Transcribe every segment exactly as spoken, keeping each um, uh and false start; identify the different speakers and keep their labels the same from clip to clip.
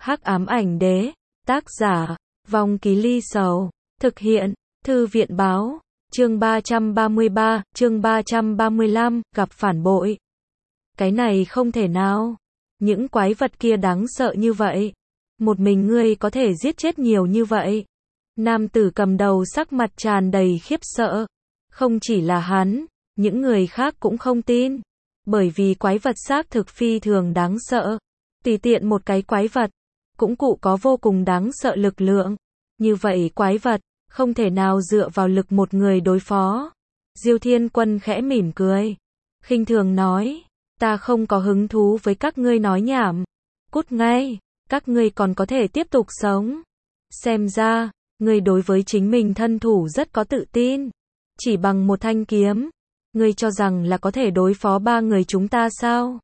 Speaker 1: Hắc ám ảnh đế, tác giả, Vong Ký Ly Sầu, thực hiện, Thư viện báo, chương ba trăm ba mươi ba, chương ba trăm ba mươi lăm, gặp phản bội. Cái này không thể nào. Những quái vật kia đáng sợ như vậy. Một mình ngươi có thể giết chết nhiều như vậy. Nam tử cầm đầu sắc mặt tràn đầy khiếp sợ. Không chỉ là hắn, những người khác cũng không tin. Bởi vì quái vật xác thực phi thường đáng sợ. Tùy tiện một cái quái vật, cũng cụ có vô cùng đáng sợ lực lượng. Như vậy quái vật, không thể nào dựa vào lực một người đối phó. Diêu Thiên Quân khẽ mỉm cười. Khinh thường nói, ta không có hứng thú với các ngươi nói nhảm. Cút ngay, các ngươi còn có thể tiếp tục sống. Xem ra, ngươi đối với chính mình thân thủ rất có tự tin. Chỉ bằng một thanh kiếm, ngươi cho rằng là có thể đối phó ba người chúng ta sao?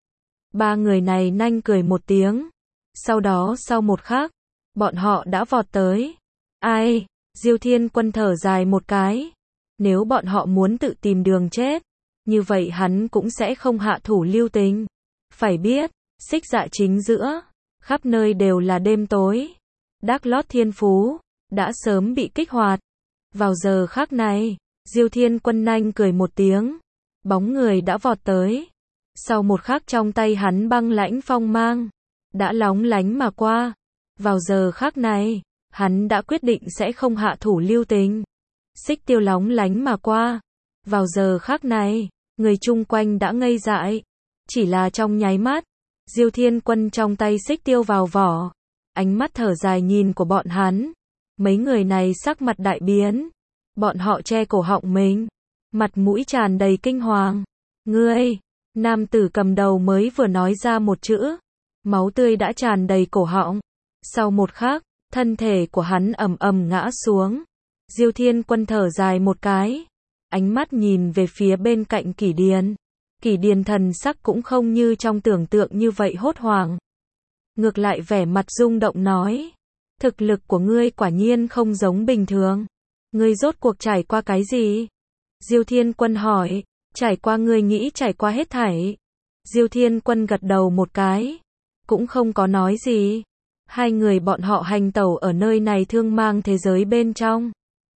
Speaker 1: Ba người này nanh cười một tiếng. Sau đó sau một khắc, bọn họ đã vọt tới. Ai? Diêu Thiên Quân thở dài một cái. Nếu bọn họ muốn tự tìm đường chết, như vậy hắn cũng sẽ không hạ thủ lưu tình. Phải biết, xích dạ chính giữa, khắp nơi đều là đêm tối. Đác lót thiên phú, đã sớm bị kích hoạt. Vào giờ khắc này, Diêu Thiên Quân nanh cười một tiếng. Bóng người đã vọt tới. Sau một khắc trong tay hắn băng lãnh phong mang, đã lóng lánh mà qua. Vào giờ khắc này, hắn đã quyết định sẽ không hạ thủ lưu tình. Xích tiêu lóng lánh mà qua. Vào giờ khắc này, người chung quanh đã ngây dại. Chỉ là trong nháy mắt, Diêu Thiên Quân trong tay xích tiêu vào vỏ. Ánh mắt thở dài nhìn của bọn hắn. Mấy người này sắc mặt đại biến. Bọn họ che cổ họng mình. Mặt mũi tràn đầy kinh hoàng. Ngươi! Nam tử cầm đầu mới vừa nói ra một chữ. Máu tươi đã tràn đầy cổ họng. Sau một khắc, thân thể của hắn ầm ầm ngã xuống. Diêu Thiên Quân thở dài một cái. Ánh mắt nhìn về phía bên cạnh Kỷ Điền. Kỷ Điền thần sắc cũng không như trong tưởng tượng như vậy hốt hoảng. Ngược lại vẻ mặt rung động nói. Thực lực của ngươi quả nhiên không giống bình thường. Ngươi rốt cuộc trải qua cái gì? Diêu Thiên Quân hỏi. Trải qua ngươi nghĩ trải qua hết thảy. Diêu Thiên Quân gật đầu một cái. Cũng không có nói gì. Hai người bọn họ hành tẩu ở nơi này thương mang thế giới bên trong.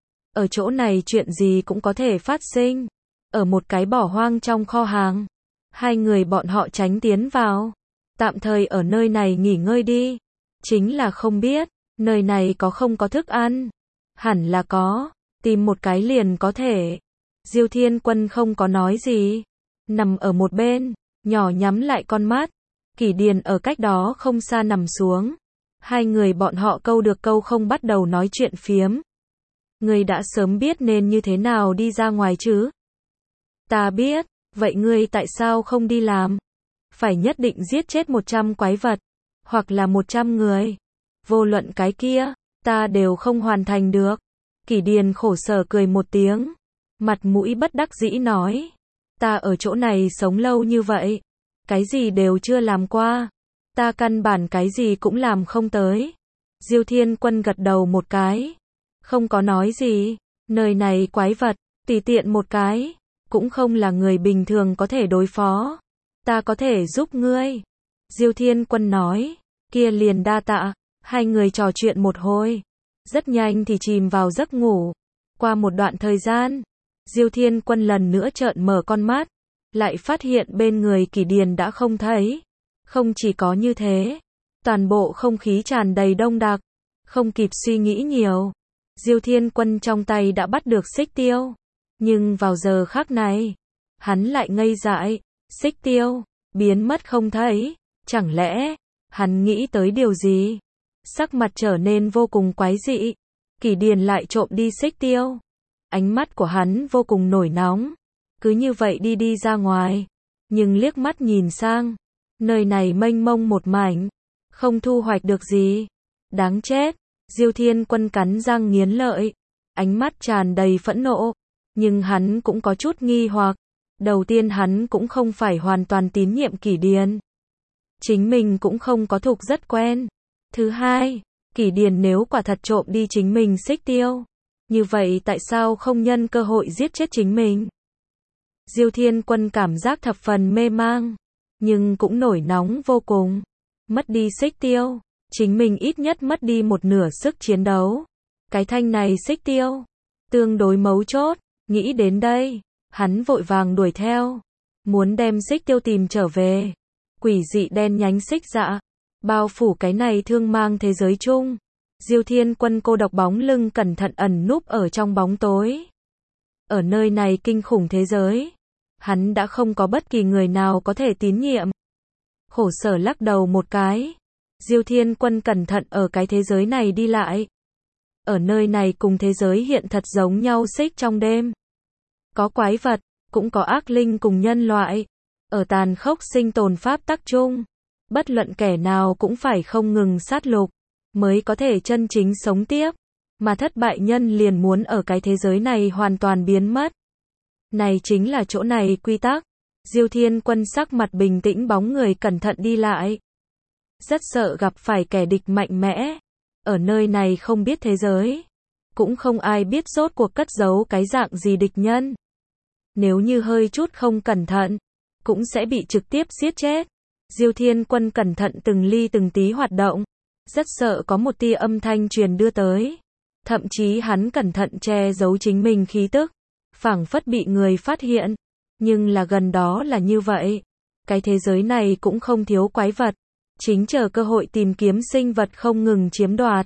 Speaker 1: Ở chỗ này chuyện gì cũng có thể phát sinh. Ở một cái bỏ hoang trong kho hàng. Hai người bọn họ tránh tiến vào. Tạm thời ở nơi này nghỉ ngơi đi. Chính là không biết, nơi này có không có thức ăn. Hẳn là có, tìm một cái liền có thể. Diêu Thiên Quân không có nói gì. Nằm ở một bên, nhỏ nhắm lại con mắt. Kỷ Điền ở cách đó không xa nằm xuống. Hai người bọn họ câu được câu không bắt đầu nói chuyện phiếm. Ngươi đã sớm biết nên như thế nào đi ra ngoài chứ? Ta biết, vậy ngươi tại sao không đi làm? Phải nhất định giết chết một trăm quái vật, hoặc là một trăm người. Vô luận cái kia, ta đều không hoàn thành được. Kỷ Điền khổ sở cười một tiếng. Mặt mũi bất đắc dĩ nói. Ta ở chỗ này sống lâu như vậy. Cái gì đều chưa làm qua. Ta căn bản cái gì cũng làm không tới. Diêu Thiên Quân gật đầu một cái. Không có nói gì. Nơi này quái vật, tùy tiện một cái. Cũng không là người bình thường có thể đối phó. Ta có thể giúp ngươi. Diêu Thiên Quân nói. Kia liền đa tạ. Hai người trò chuyện một hồi. Rất nhanh thì chìm vào giấc ngủ. Qua một đoạn thời gian, Diêu Thiên Quân lần nữa trợn mở con mắt. Lại phát hiện bên người Kỷ Điền đã không thấy. Không chỉ có như thế, toàn bộ không khí tràn đầy đông đặc. Không kịp suy nghĩ nhiều, Diêu Thiên Quân trong tay đã bắt được xích tiêu. Nhưng vào giờ khắc này, hắn lại ngây dại. Xích tiêu, biến mất không thấy. Chẳng lẽ, hắn nghĩ tới điều gì? Sắc mặt trở nên vô cùng quái dị. Kỷ Điền lại trộm đi xích tiêu. Ánh mắt của hắn vô cùng nổi nóng. Cứ như vậy đi đi ra ngoài. Nhưng liếc mắt nhìn sang. Nơi này mênh mông một mảnh. Không thu hoạch được gì. Đáng chết. Diêu Thiên Quân cắn răng nghiến lợi. Ánh mắt tràn đầy phẫn nộ. Nhưng hắn cũng có chút nghi hoặc. Đầu tiên hắn cũng không phải hoàn toàn tín nhiệm Kỷ Điền. Chính mình cũng không có thuộc rất quen. Thứ hai, Kỷ Điền nếu quả thật trộm đi chính mình xích tiêu. Như vậy tại sao không nhân cơ hội giết chết chính mình? Diêu Thiên Quân cảm giác thập phần mê mang. Nhưng cũng nổi nóng vô cùng. Mất đi xích tiêu. chính mình ít nhất mất đi một nửa sức chiến đấu. Cái thanh này xích tiêu, tương đối mấu chốt, nghĩ đến đây, hắn vội vàng đuổi theo, muốn đem xích tiêu tìm trở về. Quỷ dị đen nhánh xích dạ, bao phủ cái này thương mang thế giới chung. Diêu Thiên Quân cô độc bóng lưng cẩn thận ẩn núp ở trong bóng tối. Ở nơi này kinh khủng thế giới, hắn đã không có bất kỳ người nào có thể tín nhiệm. Khổ sở lắc đầu một cái. Diêu Thiên Quân cẩn thận ở cái thế giới này đi lại. Ở nơi này cùng thế giới hiện thật giống nhau xích trong đêm. Có quái vật, cũng có ác linh cùng nhân loại. Ở tàn khốc sinh tồn pháp tắc chung, bất luận kẻ nào cũng phải không ngừng sát lục, mới có thể chân chính sống tiếp. Mà thất bại nhân liền muốn ở cái thế giới này hoàn toàn biến mất. Này chính là chỗ này quy tắc. Diêu Thiên Quân sắc mặt bình tĩnh bóng người cẩn thận đi lại. Rất sợ gặp phải kẻ địch mạnh mẽ. Ở nơi này không biết thế giới. Cũng không ai biết rốt cuộc cất giấu cái dạng gì địch nhân. Nếu như hơi chút không cẩn thận, cũng sẽ bị trực tiếp giết chết. Diêu Thiên Quân cẩn thận từng ly từng tí hoạt động. Rất sợ có một tia âm thanh truyền đưa tới. Thậm chí hắn cẩn thận che giấu chính mình khí tức. Phảng phất bị người phát hiện. Nhưng là gần đó là như vậy. Cái thế giới này cũng không thiếu quái vật. Chính chờ cơ hội tìm kiếm sinh vật không ngừng chiếm đoạt.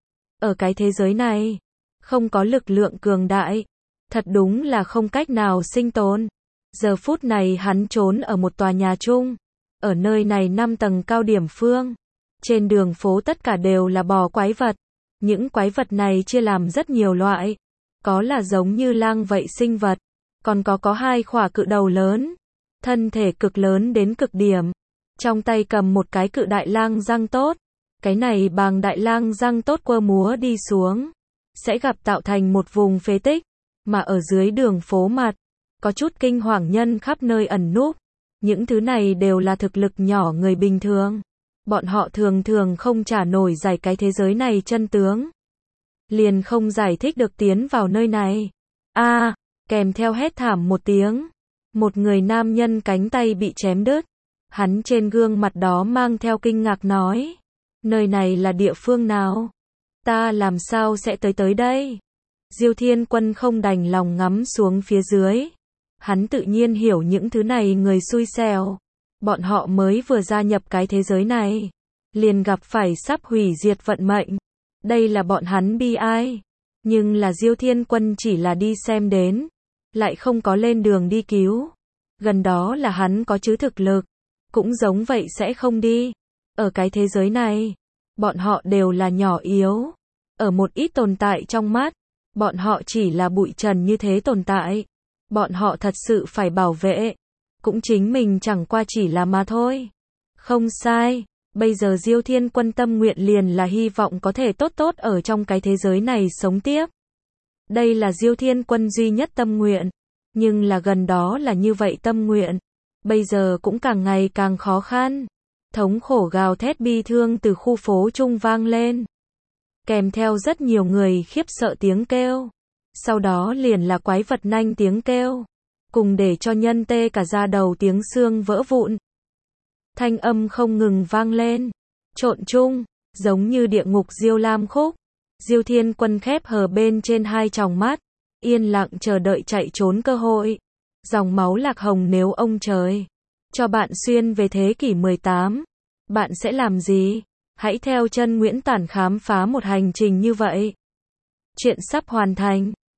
Speaker 1: Ở cái thế giới này, không có lực lượng cường đại. Thật đúng là không cách nào sinh tồn. Giờ phút này hắn trốn ở một tòa nhà chung. Ở nơi này năm tầng cao điểm phương. Trên đường phố tất cả đều là bò quái vật. Những quái vật này chia làm rất nhiều loại. Có là giống như lang vậy sinh vật. Còn có có hai khỏa cự đầu lớn. Thân thể cực lớn đến cực điểm. Trong tay cầm một cái cự đại lang răng tốt. Cái này bằng đại lang răng tốt quơ múa đi xuống. Sẽ gặp tạo thành một vùng phế tích. Mà ở dưới đường phố mặt, có chút kinh hoàng nhân khắp nơi ẩn núp. Những thứ này đều là thực lực nhỏ người bình thường. Bọn họ thường thường không trả nổi giải cái thế giới này chân tướng. Liền không giải thích được tiến vào nơi này. A, à, kèm theo hét thảm một tiếng. Một người nam nhân cánh tay bị chém đứt. Hắn trên gương mặt đó mang theo kinh ngạc nói. Nơi này là địa phương nào? Ta làm sao sẽ tới tới đây? Diêu Thiên Quân không đành lòng ngắm xuống phía dưới. Hắn tự nhiên hiểu những thứ này người xui xẻo. Bọn họ mới vừa gia nhập cái thế giới này. Liền gặp phải sắp hủy diệt vận mệnh. Đây là bọn hắn bi ai. Nhưng là Diêu Thiên Quân chỉ là đi xem đến. Lại không có lên đường đi cứu. Gần đó là hắn có chứ thực lực. Cũng giống vậy sẽ không đi. Ở cái thế giới này, bọn họ đều là nhỏ yếu. Ở một ít tồn tại trong mắt, bọn họ chỉ là bụi trần như thế tồn tại. Bọn họ thật sự phải bảo vệ. Cũng chính mình chẳng qua chỉ là mà thôi. Không sai. Bây giờ Diêu Thiên Quân tâm nguyện liền là hy vọng có thể tốt tốt ở trong cái thế giới này sống tiếp. Đây là Diêu Thiên Quân duy nhất tâm nguyện. Nhưng là gần đó là như vậy tâm nguyện. Bây giờ cũng càng ngày càng khó khăn. Thống khổ gào thét bi thương từ khu phố trung vang lên. Kèm theo rất nhiều người khiếp sợ tiếng kêu. Sau đó liền là quái vật nanh tiếng kêu. Cùng để cho nhân tê cả da đầu tiếng xương vỡ vụn. Thanh âm không ngừng vang lên. Trộn chung, giống như địa ngục Diêu Lam Khúc. Diêu Thiên Quân khép hờ bên trên hai tròng mắt. Yên lặng chờ đợi chạy trốn cơ hội. Dòng máu lạc hồng nếu ông trời cho bạn xuyên về thế kỷ mười tám, bạn sẽ làm gì? Hãy theo chân Nguyễn Tản khám phá một hành trình như vậy. Chuyện sắp hoàn thành.